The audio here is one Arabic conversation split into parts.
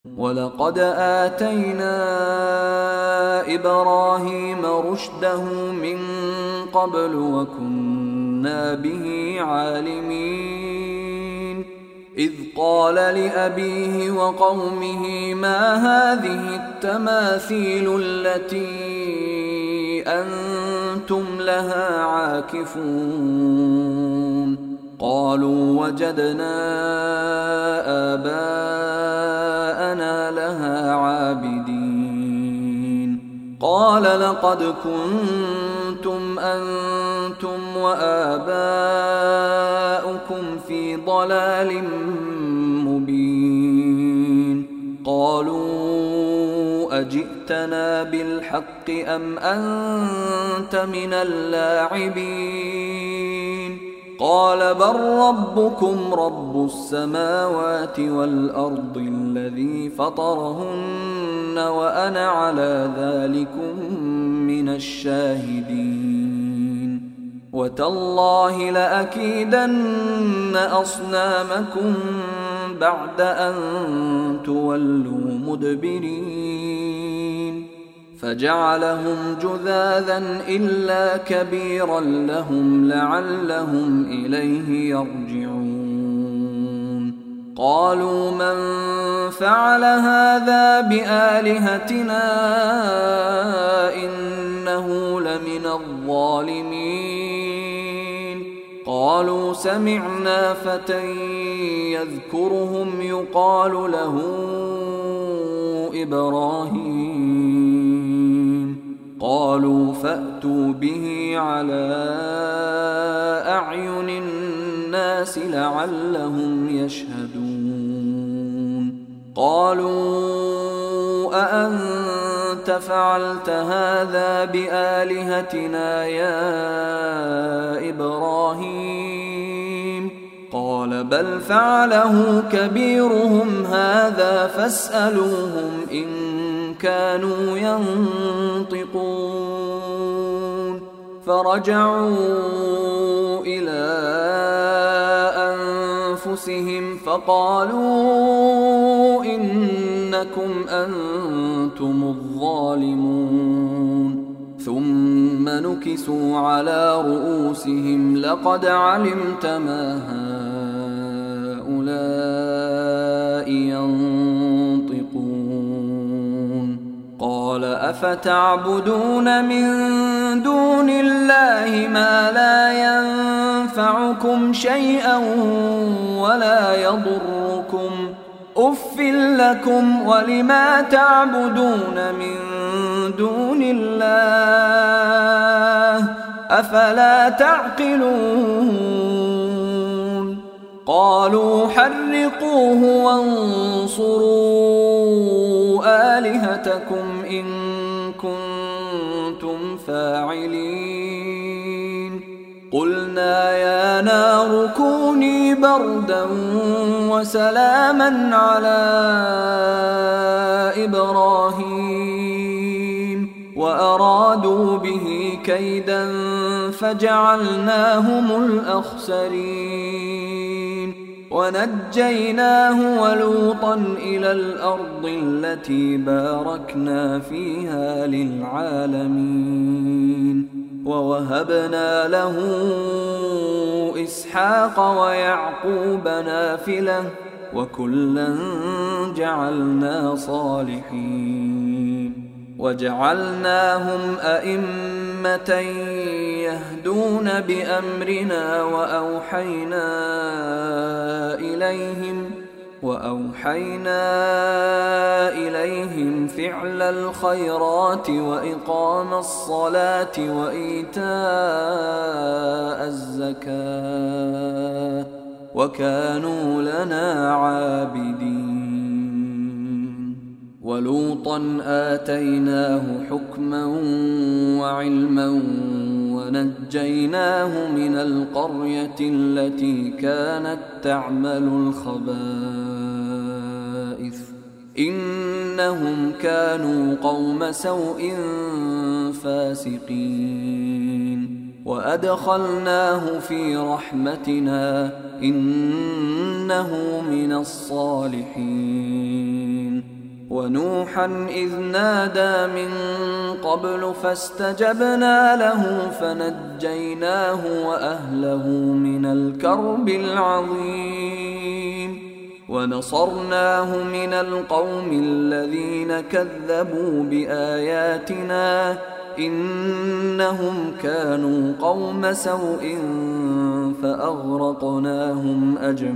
ولقد آتينا إبراهيم رشده من قبل وكنا به عالمين إذ قال لأبيه وقومه ما هذه التماثيل التي أنتم لها عاكفون قالوا وجدنا آباءنا لها عابدين قال لقد كنتم أنتم وآباؤكم في ضلال مبين قالوا أجئتنا بالحق أم أنت من اللاعبين قال بل ربكم رب السماوات والأرض الذي فطرهن وأنا على ذلكم من الشاهدين وتالله لأكيدن أصنامكم بعد أن تولوا مدبرين فجعلهم جذاذا إلا كبيرا لهم لعلهم إليه يرجعون قالوا من فعل هذا بآلهتنا إنه لمن الظالمين قالوا سمعنا فتى يذكرهم يقال له إبراهيم قالوا فأتوا به على أعين الناس لعلهم يشهدون قالوا أأنت فعلت هذا بآلهتنا يا إبراهيم قال بل فعله كبيرهم هذا فاسألوهم إن كانوا ينطقون فرجعوا إلى أنفسهم فقالوا إنكم أنتم الظالمون ثم نكسوا على رؤوسهم لقد علمت ما هؤلاء ينطقون قال أفتعبدون من دون الله ما لا ينفعكم شيئا ولا يضركم أف لكم ولما تعبدون من دون الله أفلا تعقلون قالوا حرقوه وانصروا آلهتكم إن كنتم فاعلين قلنا يا نار كوني بردا وسلاما على إبراهيم وأرادوا به كيدا فجعلناهم الأخسرين ونجيناه ولوطا إلى الأرض التي باركنا فيها للعالمين ووهبنا له إسحاق ويعقوب نافلة وكلا جعلنا صالحين وجعلناهم أئمة يهدون بأمرنا وأوحينا إليهم فعل الخيرات وإقام الصلاة وإيتاء الزكاة وكانوا لنا عابدين ولوطا آتيناه حكما وعلما ونجيناه من القرية التي كانت تعمل الخبائث إنهم كانوا قوم سوء فاسقين وأدخلناه في رحمتنا إنه من الصالحين ونوحا إذ نادى من قبل فاستجبنا له فنجيناه وأهله من الكرب العظيم ونصرناه من القوم الذين كذبوا بآياتنا إنهم كانوا قوم سوء فأغرقناهم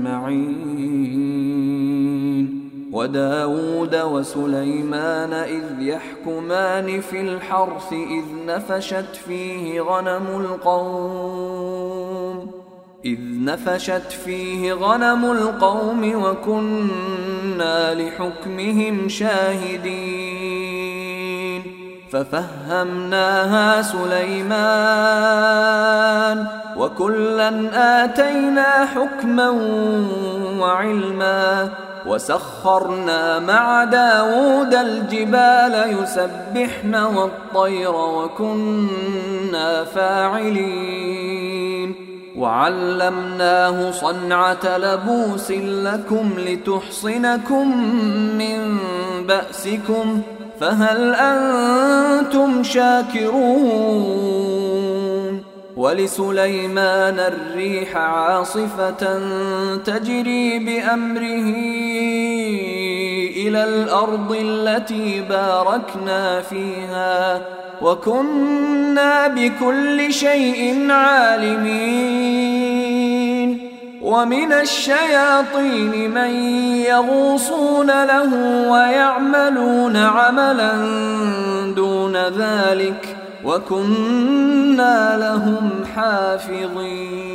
أجمعين وداود وسليمان إذ يحكمان في الحرث إذ نفشت فيه غنم القوم وكنا لحكمهم شاهدين ففهمناها سليمان وكلا آتينا حكما وعلما وسخرنا مع داود الجبال يسبحن والطير وكنا فاعلين وعلمناه صنعة لبوس لكم لتحصنكم من بأسكم فهل أنتم شاكرون ولسليمان الريح عاصفة تجري بأمره إلى الأرض التي باركنا فيها وكنا بكل شيء عالمين ومن الشياطين من يغوصون له ويعملون عملا دون ذلك وكنا لهم حافظين